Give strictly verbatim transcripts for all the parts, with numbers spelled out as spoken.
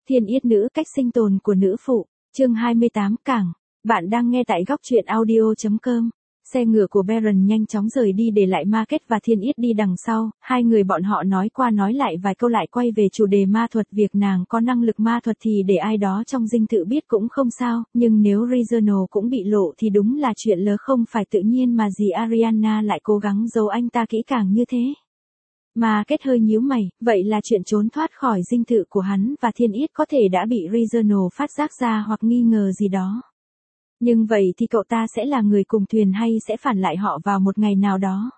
Thiên yết nữ cách sinh tồn của nữ phụ, chương hai mươi tám cảng. Bạn đang nghe tại góc truyện audio chấm com. Xe ngựa của Baron nhanh chóng rời đi để lại Market và Thiên Yết đi đằng sau, hai người bọn họ nói qua nói lại vài câu lại quay về chủ đề ma thuật. Việc nàng có năng lực ma thuật thì để ai đó trong dinh thự biết cũng không sao, nhưng nếu Reginald cũng bị lộ thì đúng là chuyện lớn không phải tự nhiên mà dì Ariana lại cố gắng giấu anh ta kỹ càng như thế. Market hơi nhíu mày, vậy là chuyện trốn thoát khỏi dinh thự của hắn và Thiên Yết có thể đã bị Reginald phát giác ra hoặc nghi ngờ gì đó. Nhưng vậy thì cậu ta sẽ là người cùng thuyền hay sẽ phản lại họ vào một ngày nào đó?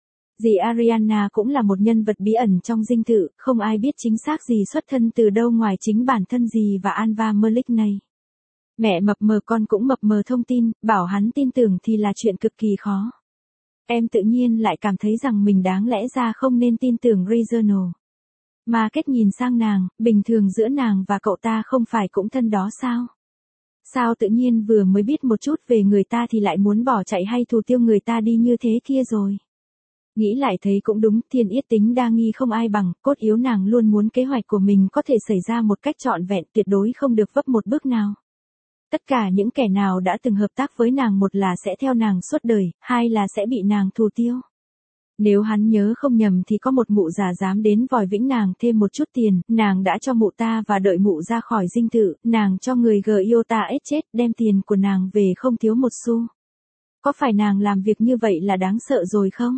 Dì Ariana cũng là một nhân vật bí ẩn trong dinh thự, không ai biết chính xác gì xuất thân từ đâu ngoài chính bản thân dì và Anva Merlick này. Mẹ mập mờ con cũng mập mờ thông tin, bảo hắn tin tưởng thì là chuyện cực kỳ khó. Em tự nhiên lại cảm thấy rằng mình đáng lẽ ra không nên tin tưởng Reginald. Market nhìn sang nàng, bình thường giữa nàng và cậu ta không phải cũng thân đó sao? Sao tự nhiên vừa mới biết một chút về người ta thì lại muốn bỏ chạy hay thù tiêu người ta đi như thế kia rồi? Nghĩ lại thấy cũng đúng, Thiên Yết tính đa nghi không ai bằng, cốt yếu nàng luôn muốn kế hoạch của mình có thể xảy ra một cách trọn vẹn, tuyệt đối không được vấp một bước nào. Tất cả những kẻ nào đã từng hợp tác với nàng, một là sẽ theo nàng suốt đời, hai là sẽ bị nàng thù tiêu. Nếu hắn nhớ không nhầm thì có một mụ già dám đến vòi vĩnh nàng thêm một chút tiền, nàng đã cho mụ ta và đợi mụ ra khỏi dinh thự, nàng cho người Giota ết chết, đem tiền của nàng về không thiếu một xu. Có phải nàng làm việc như vậy là đáng sợ rồi không?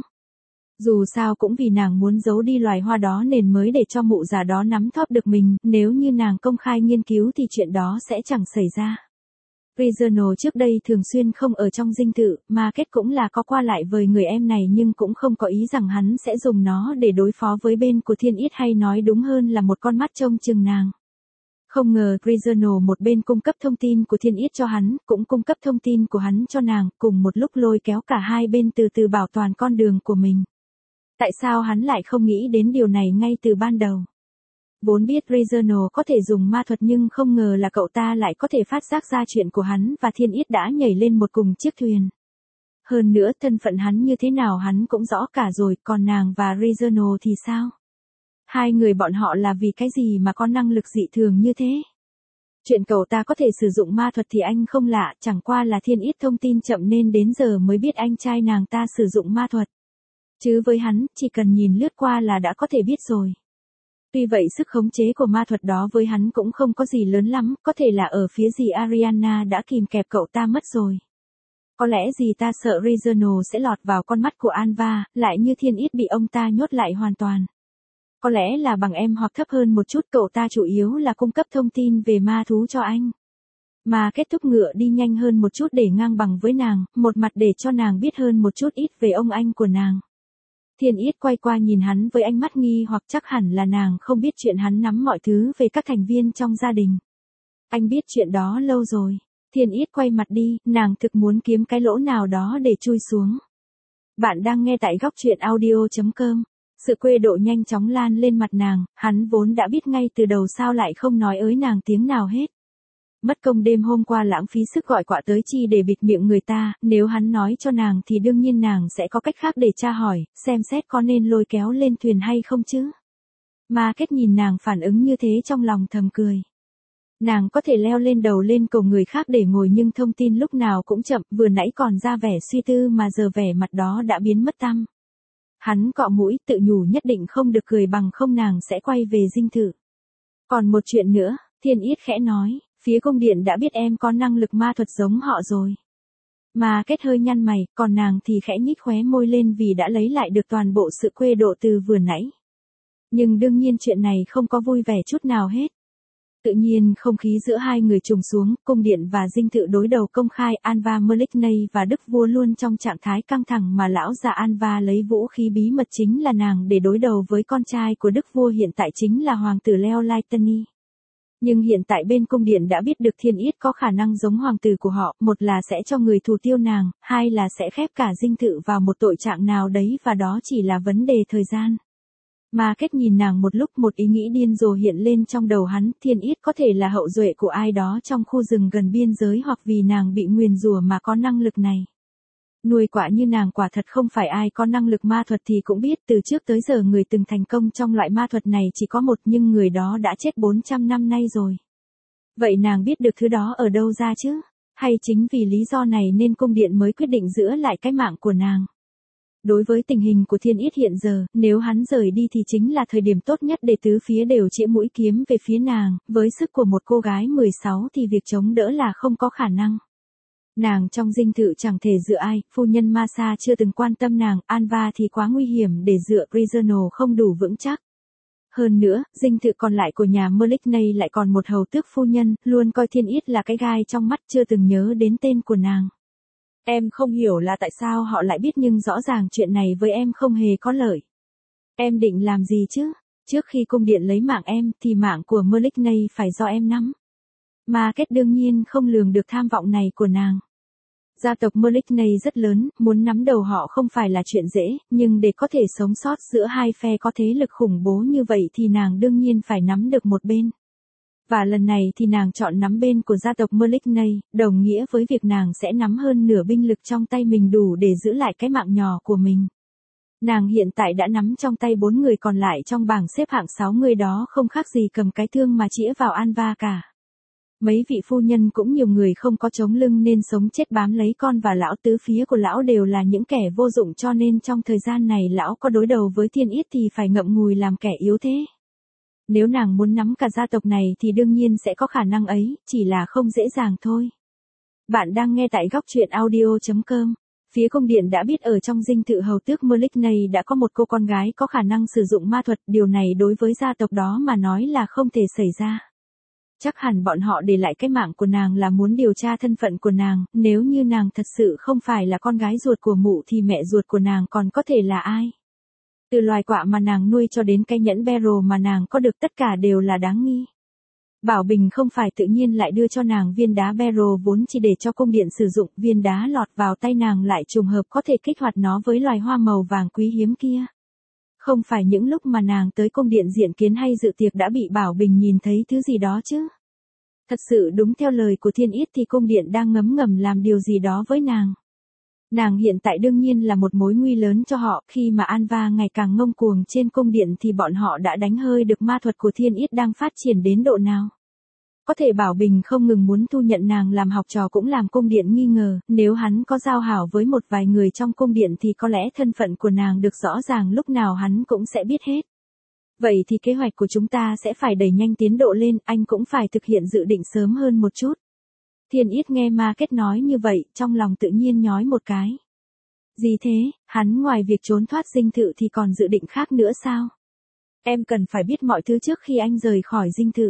Dù sao cũng vì nàng muốn giấu đi loài hoa đó nên mới để cho mụ già đó nắm thóp được mình, nếu như nàng công khai nghiên cứu thì chuyện đó sẽ chẳng xảy ra. Reginald trước đây thường xuyên không ở trong dinh thự, Market cũng là có qua lại với người em này nhưng cũng không có ý rằng hắn sẽ dùng nó để đối phó với bên của Thiên Yết, hay nói đúng hơn là một con mắt trông chừng nàng. Không ngờ Reginald một bên cung cấp thông tin của Thiên Yết cho hắn, cũng cung cấp thông tin của hắn cho nàng, cùng một lúc lôi kéo cả hai bên từ từ bảo toàn con đường của mình. Tại sao hắn lại không nghĩ đến điều này ngay từ ban đầu? Vốn biết Reginald có thể dùng ma thuật nhưng không ngờ là cậu ta lại có thể phát giác ra chuyện của hắn và Thiên Yết đã nhảy lên một cùng chiếc thuyền. Hơn nữa thân phận hắn như thế nào hắn cũng rõ cả rồi, còn nàng và Reginald thì sao? Hai người bọn họ là vì cái gì mà có năng lực dị thường như thế? Chuyện cậu ta có thể sử dụng ma thuật thì anh không lạ, chẳng qua là Thiên Yết thông tin chậm nên đến giờ mới biết anh trai nàng ta sử dụng ma thuật. Chứ với hắn, chỉ cần nhìn lướt qua là đã có thể biết rồi. Tuy vậy sức khống chế của ma thuật đó với hắn cũng không có gì lớn lắm, có thể là ở phía dì Ariana đã kìm kẹp cậu ta mất rồi. Có lẽ dì ta sợ Reginald sẽ lọt vào con mắt của Anva, lại như Thiên Yết bị ông ta nhốt lại hoàn toàn. Có lẽ là bằng em hoặc thấp hơn một chút, cậu ta chủ yếu là cung cấp thông tin về ma thú cho anh. Mà kết thúc ngựa đi nhanh hơn một chút để ngang bằng với nàng, một mặt để cho nàng biết hơn một chút ít về ông anh của nàng. Thiên Yết quay qua nhìn hắn với ánh mắt nghi hoặc, chắc hẳn là nàng không biết chuyện hắn nắm mọi thứ về các thành viên trong gia đình. Anh biết chuyện đó lâu rồi. Thiên Yết quay mặt đi, nàng thực muốn kiếm cái lỗ nào đó để chui xuống. Bạn đang nghe tại góc truyện audio chấm com. Sự quê độ nhanh chóng lan lên mặt nàng, hắn vốn đã biết ngay từ đầu sao lại không nói ới nàng tiếng nào hết. Mất công đêm hôm qua lãng phí sức gọi quạ tới chi để bịt miệng người ta, nếu hắn nói cho nàng thì đương nhiên nàng sẽ có cách khác để tra hỏi, xem xét có nên lôi kéo lên thuyền hay không chứ. Market nhìn nàng phản ứng như thế trong lòng thầm cười. Nàng có thể leo lên đầu lên cầu người khác để ngồi nhưng thông tin lúc nào cũng chậm, vừa nãy còn ra vẻ suy tư mà giờ vẻ mặt đó đã biến mất tăm. Hắn cọ mũi tự nhủ nhất định không được cười bằng không nàng sẽ quay về dinh thự. Còn một chuyện nữa, Thiên Yết khẽ nói. Phía cung điện đã biết em có năng lực ma thuật giống họ rồi. Mà kết hơi nhăn mày, còn nàng thì khẽ nhích khóe môi lên vì đã lấy lại được toàn bộ sự quê độ từ vừa nãy. Nhưng đương nhiên chuyện này không có vui vẻ chút nào hết. Tự nhiên không khí giữa hai người trùng xuống, cung điện và dinh thự đối đầu công khai, Anva Merlick và Đức Vua luôn trong trạng thái căng thẳng mà lão già Anva lấy vũ khí bí mật chính là nàng để đối đầu với con trai của Đức Vua hiện tại chính là Hoàng tử Leo Lightning. Nhưng hiện tại bên cung điện đã biết được Thiên Yết có khả năng giống hoàng tử của họ, một là sẽ cho người thù tiêu nàng, hai là sẽ khép cả dinh thự vào một tội trạng nào đấy và đó chỉ là vấn đề thời gian. Mà kết nhìn nàng một lúc, một ý nghĩ điên rồ hiện lên trong đầu hắn, Thiên Yết có thể là hậu duệ của ai đó trong khu rừng gần biên giới hoặc vì nàng bị nguyền rủa mà có năng lực này. Nuôi quạ như nàng quả thật không phải ai có năng lực ma thuật thì cũng biết, từ trước tới giờ người từng thành công trong loại ma thuật này chỉ có một nhưng người đó đã chết bốn trăm năm nay rồi. Vậy nàng biết được thứ đó ở đâu ra chứ? Hay chính vì lý do này nên cung điện mới quyết định giữ lại cái mạng của nàng? Đối với tình hình của Thiên Yết hiện giờ, nếu hắn rời đi thì chính là thời điểm tốt nhất để tứ phía đều chĩa mũi kiếm về phía nàng, với sức của một cô gái mười sáu thì việc chống đỡ là không có khả năng. Nàng trong dinh thự chẳng thể dựa ai, phu nhân Masa chưa từng quan tâm nàng, Anva thì quá nguy hiểm để dựa, Regional không đủ vững chắc. Hơn nữa, dinh thự còn lại của nhà Merlicney lại còn một hầu tước phu nhân, luôn coi Thiên Yết là cái gai trong mắt, chưa từng nhớ đến tên của nàng. Em không hiểu là tại sao họ lại biết nhưng rõ ràng chuyện này với em không hề có lợi. Em định làm gì chứ? Trước khi cung điện lấy mạng em thì mạng của Merlicney phải do em nắm. Margaret đương nhiên không lường được tham vọng này của nàng. Gia tộc Merlicney rất lớn, muốn nắm đầu họ không phải là chuyện dễ, nhưng để có thể sống sót giữa hai phe có thế lực khủng bố như vậy thì nàng đương nhiên phải nắm được một bên. Và lần này thì nàng chọn nắm bên của gia tộc Merlicney, đồng nghĩa với việc nàng sẽ nắm hơn nửa binh lực trong tay mình đủ để giữ lại cái mạng nhỏ của mình. Nàng hiện tại đã nắm trong tay bốn người còn lại trong bảng xếp hạng sáu người đó không khác gì cầm cái thương mà chĩa vào Anva cả. Mấy vị phu nhân cũng nhiều người không có chống lưng nên sống chết bám lấy con và lão tứ phía của lão đều là những kẻ vô dụng cho nên trong thời gian này lão có đối đầu với Thiên Yết thì phải ngậm ngùi làm kẻ yếu thế. Nếu nàng muốn nắm cả gia tộc này thì đương nhiên sẽ có khả năng ấy, chỉ là không dễ dàng thôi. Bạn đang nghe tại góc truyện audio chấm com. Phía cung điện đã biết ở trong dinh thự hầu tước Merlicney đã có một cô con gái có khả năng sử dụng ma thuật, điều này đối với gia tộc đó mà nói là không thể xảy ra. Chắc hẳn bọn họ để lại cái mạng của nàng là muốn điều tra thân phận của nàng, nếu như nàng thật sự không phải là con gái ruột của mụ thì mẹ ruột của nàng còn có thể là ai? Từ loài quạ mà nàng nuôi cho đến cái nhẫn Beryl mà nàng có được tất cả đều là đáng nghi. Bảo Bình không phải tự nhiên lại đưa cho nàng viên đá Beryl vốn chỉ để cho cung điện sử dụng, viên đá lọt vào tay nàng lại trùng hợp có thể kích hoạt nó với loài hoa màu vàng quý hiếm kia. Không phải những lúc mà nàng tới cung điện diện kiến hay dự tiệc đã bị Bảo Bình nhìn thấy thứ gì đó chứ. Thật sự đúng theo lời của Thiên Yết thì cung điện đang ngấm ngầm làm điều gì đó với nàng. Nàng hiện tại đương nhiên là một mối nguy lớn cho họ, khi mà Anva ngày càng ngông cuồng trên cung điện thì bọn họ đã đánh hơi được ma thuật của Thiên Yết đang phát triển đến độ nào. Có thể Bảo Bình không ngừng muốn thu nhận nàng làm học trò cũng làm cung điện nghi ngờ, nếu hắn có giao hảo với một vài người trong cung điện thì có lẽ thân phận của nàng được rõ ràng lúc nào hắn cũng sẽ biết hết. Vậy thì kế hoạch của chúng ta sẽ phải đẩy nhanh tiến độ lên, anh cũng phải thực hiện dự định sớm hơn một chút. Thiên Yết nghe Margaret nói như vậy, trong lòng tự nhiên nhói một cái. Gì thế, hắn ngoài việc trốn thoát dinh thự thì còn dự định khác nữa sao? Em cần phải biết mọi thứ trước khi anh rời khỏi dinh thự.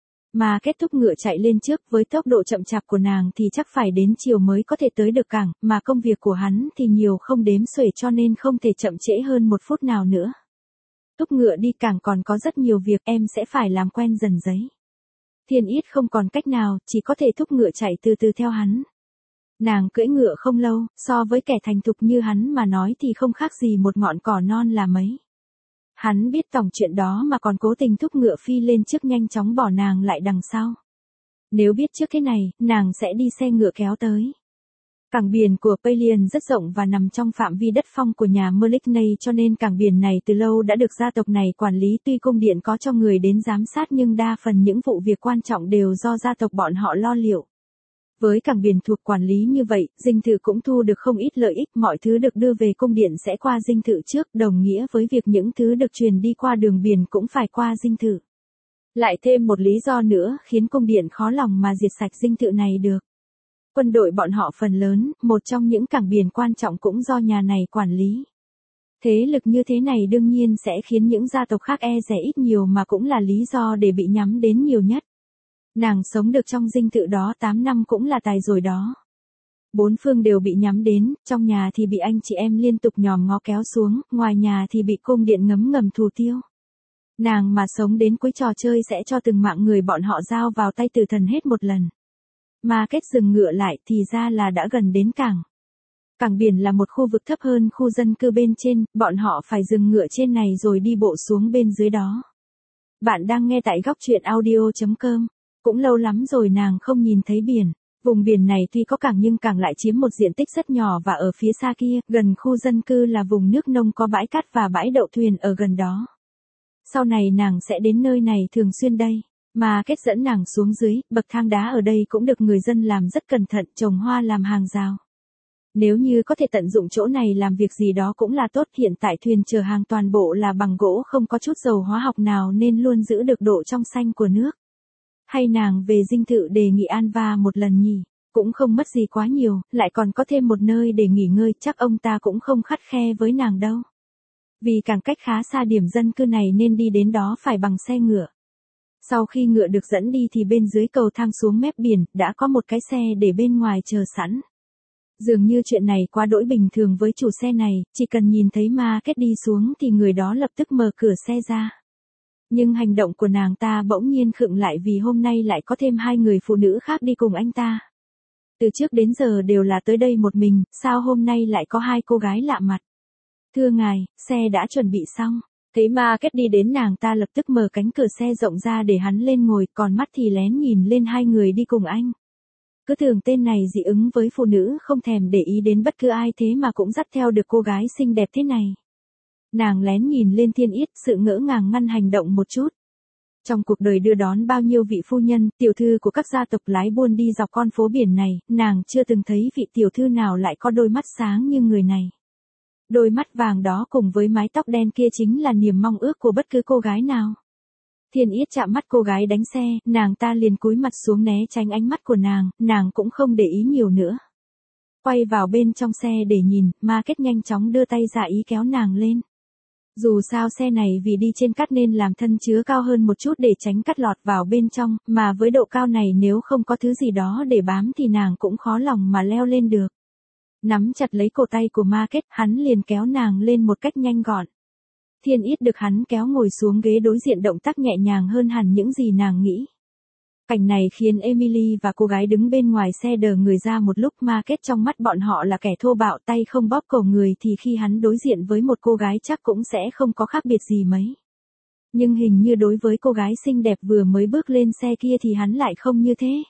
Mà kết thúc ngựa chạy lên trước, với tốc độ chậm chạp của nàng thì chắc phải đến chiều mới có thể tới được cảng, mà công việc của hắn thì nhiều không đếm xuể cho nên không thể chậm trễ hơn một phút nào nữa. Thúc ngựa đi cảng còn có rất nhiều việc, em sẽ phải làm quen dần giấy. Thiên Yết không còn cách nào, chỉ có thể thúc ngựa chạy từ từ theo hắn. Nàng cưỡi ngựa không lâu, so với kẻ thành thục như hắn mà nói thì không khác gì một ngọn cỏ non là mấy. Hắn biết tổng chuyện đó mà còn cố tình thúc ngựa phi lên trước nhanh chóng bỏ nàng lại đằng sau. Nếu biết trước thế này, nàng sẽ đi xe ngựa kéo tới. Cảng biển của Pelion rất rộng và nằm trong phạm vi đất phong của nhà Merlicney cho nên cảng biển này từ lâu đã được gia tộc này quản lý, tuy cung điện có cho người đến giám sát nhưng đa phần những vụ việc quan trọng đều do gia tộc bọn họ lo liệu. Với cảng biển thuộc quản lý như vậy, dinh thự cũng thu được không ít lợi ích, mọi thứ được đưa về cung điện sẽ qua dinh thự trước, đồng nghĩa với việc những thứ được truyền đi qua đường biển cũng phải qua dinh thự. Lại thêm một lý do nữa khiến cung điện khó lòng mà diệt sạch dinh thự này được. Quân đội bọn họ phần lớn, một trong những cảng biển quan trọng cũng do nhà này quản lý. Thế lực như thế này đương nhiên sẽ khiến những gia tộc khác e dè ít nhiều mà cũng là lý do để bị nhắm đến nhiều nhất. Nàng sống được trong dinh thự đó tám năm cũng là tài rồi đó. Bốn phương đều bị nhắm đến, trong nhà thì bị anh chị em liên tục nhòm ngó kéo xuống, ngoài nhà thì bị cung điện ngấm ngầm thù tiêu. Nàng mà sống đến cuối trò chơi sẽ cho từng mạng người bọn họ giao vào tay tử thần hết một lần. Mà kết dừng ngựa lại thì ra là đã gần đến cảng. Cảng biển là một khu vực thấp hơn khu dân cư bên trên, bọn họ phải dừng ngựa trên này rồi đi bộ xuống bên dưới đó. Bạn đang nghe tại góc truyện audio chấm com. Cũng lâu lắm rồi nàng không nhìn thấy biển. Vùng biển này tuy có cảng nhưng cảng lại chiếm một diện tích rất nhỏ và ở phía xa kia, gần khu dân cư là vùng nước nông có bãi cát và bãi đậu thuyền ở gần đó. Sau này nàng sẽ đến nơi này thường xuyên đây. Mà kết dẫn nàng xuống dưới, bậc thang đá ở đây cũng được người dân làm rất cẩn thận, trồng hoa làm hàng rào. Nếu như có thể tận dụng chỗ này làm việc gì đó cũng là tốt, hiện tại thuyền chở hàng toàn bộ là bằng gỗ không có chút dầu hóa học nào nên luôn giữ được độ trong xanh của nước. Hay nàng về dinh thự đề nghị Anva một lần nhỉ, cũng không mất gì quá nhiều, lại còn có thêm một nơi để nghỉ ngơi, chắc ông ta cũng không khắt khe với nàng đâu. Vì càng cách khá xa điểm dân cư này nên đi đến đó phải bằng xe ngựa. Sau khi ngựa được dẫn đi thì bên dưới cầu thang xuống mép biển, đã có một cái xe để bên ngoài chờ sẵn. Dường như chuyện này quá đỗi bình thường với chủ xe này, chỉ cần nhìn thấy Market đi xuống thì người đó lập tức mở cửa xe ra. Nhưng hành động của nàng ta bỗng nhiên khựng lại vì hôm nay lại có thêm hai người phụ nữ khác đi cùng anh ta. Từ trước đến giờ đều là tới đây một mình, sao hôm nay lại có hai cô gái lạ mặt? Thưa ngài, xe đã chuẩn bị xong. Thấy Market đi đến, nàng ta lập tức mở cánh cửa xe rộng ra để hắn lên ngồi, còn mắt thì lén nhìn lên hai người đi cùng anh. Cứ tưởng tên này dị ứng với phụ nữ, không thèm để ý đến bất cứ ai, thế mà cũng dắt theo được cô gái xinh đẹp thế này. Nàng lén nhìn lên Thiên Yết, sự ngỡ ngàng ngăn hành động một chút. Trong cuộc đời đưa đón bao nhiêu vị phu nhân, tiểu thư của các gia tộc lái buôn đi dọc con phố biển này, nàng chưa từng thấy vị tiểu thư nào lại có đôi mắt sáng như người này. Đôi mắt vàng đó cùng với mái tóc đen kia chính là niềm mong ước của bất cứ cô gái nào. Thiên Yết chạm mắt cô gái đánh xe, nàng ta liền cúi mặt xuống né tránh ánh mắt của nàng, nàng cũng không để ý nhiều nữa. Quay vào bên trong xe để nhìn, Market nhanh chóng đưa tay ra ý kéo nàng lên. Dù sao xe này vì đi trên cát nên làm thân chứa cao hơn một chút để tránh cát lọt vào bên trong, mà với độ cao này nếu không có thứ gì đó để bám thì nàng cũng khó lòng mà leo lên được. Nắm chặt lấy cổ tay của Market, hắn liền kéo nàng lên một cách nhanh gọn. Thiên Yết được hắn kéo ngồi xuống ghế đối diện, động tác nhẹ nhàng hơn hẳn những gì nàng nghĩ. Cảnh này khiến Emily và cô gái đứng bên ngoài xe đờ người ra một lúc. Market trong mắt bọn họ là kẻ thô bạo, tay không bóp cổ người, thì khi hắn đối diện với một cô gái chắc cũng sẽ không có khác biệt gì mấy. Nhưng hình như đối với cô gái xinh đẹp vừa mới bước lên xe kia thì hắn lại không như thế.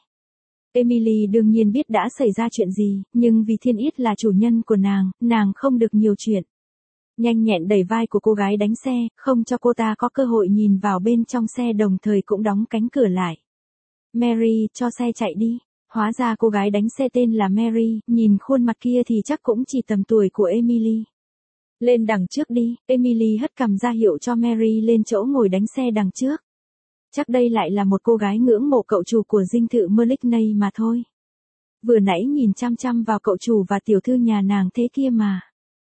Emily đương nhiên biết đã xảy ra chuyện gì, nhưng vì Thiên Yết là chủ nhân của nàng, nàng không được nhiều chuyện. Nhanh nhẹn đẩy vai của cô gái đánh xe, không cho cô ta có cơ hội nhìn vào bên trong xe, đồng thời cũng đóng cánh cửa lại. Mary, cho xe chạy đi. Hóa ra cô gái đánh xe tên là Mary, nhìn khuôn mặt kia thì chắc cũng chỉ tầm tuổi của Emily. Lên đằng trước đi, Emily hất cằm ra hiệu cho Mary lên chỗ ngồi đánh xe đằng trước. Chắc đây lại là một cô gái ngưỡng mộ cậu chủ của dinh thự Merlickney mà thôi. Vừa nãy nhìn chăm chăm vào cậu chủ và tiểu thư nhà nàng thế kia mà.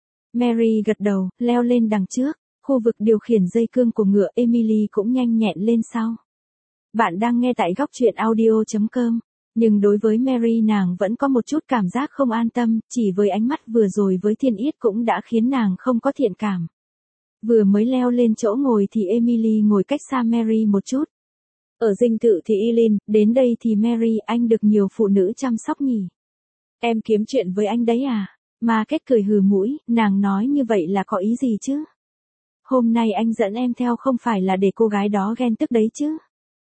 Mary gật đầu, leo lên đằng trước, khu vực điều khiển dây cương của ngựa, Emily cũng nhanh nhẹn lên sau. Bạn đang nghe tại góc truyện audio chấm com, nhưng đối với Mary nàng vẫn có một chút cảm giác không an tâm, chỉ với ánh mắt vừa rồi với Thiên Yết cũng đã khiến nàng không có thiện cảm. Vừa mới leo lên chỗ ngồi thì Emily ngồi cách xa Mary một chút. Ở dinh thự thì Eileen, đến đây thì Mary, anh được nhiều phụ nữ chăm sóc nhỉ? Em kiếm chuyện với anh đấy à? Market cười hừ mũi, nàng nói như vậy là có ý gì chứ? Hôm nay anh dẫn em theo không phải là để cô gái đó ghen tức đấy chứ?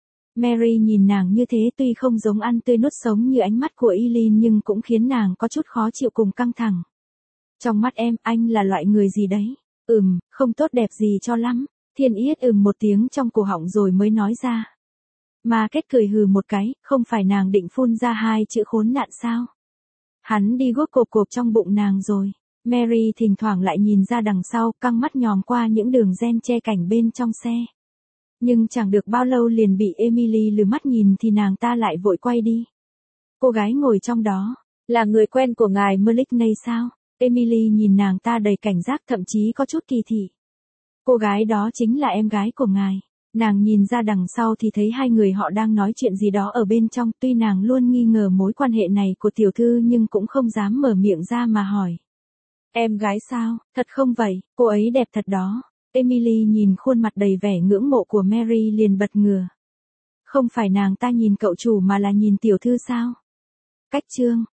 Mary nhìn nàng như thế tuy không giống ăn tươi nuốt sống như ánh mắt của Eileen nhưng cũng khiến nàng có chút khó chịu cùng căng thẳng. Trong mắt em, anh là loại người gì đấy? Ừm, không tốt đẹp gì cho lắm. Thiên Yết ừm một tiếng trong cổ họng rồi mới nói ra. Market cười hừ một cái, không phải nàng định phun ra hai chữ khốn nạn sao? Hắn đi guốc cộp cộp trong bụng nàng rồi. Mary thỉnh thoảng lại nhìn ra đằng sau, căng mắt nhòm qua những đường ren che cảnh bên trong xe. Nhưng chẳng được bao lâu liền bị Emily lừa mắt nhìn thì nàng ta lại vội quay đi. Cô gái ngồi trong đó, là người quen của ngài Merlickney sao? Emily nhìn nàng ta đầy cảnh giác, thậm chí có chút kỳ thị. Cô gái đó chính là em gái của ngài. Nàng nhìn ra đằng sau thì thấy hai người họ đang nói chuyện gì đó ở bên trong, tuy nàng luôn nghi ngờ mối quan hệ này của tiểu thư nhưng cũng không dám mở miệng ra mà hỏi. Em gái sao? Thật không vậy, cô ấy đẹp thật đó. Emily nhìn khuôn mặt đầy vẻ ngưỡng mộ của Mary liền bật ngửa. Không phải nàng ta nhìn cậu chủ mà là nhìn tiểu thư sao? Cách chương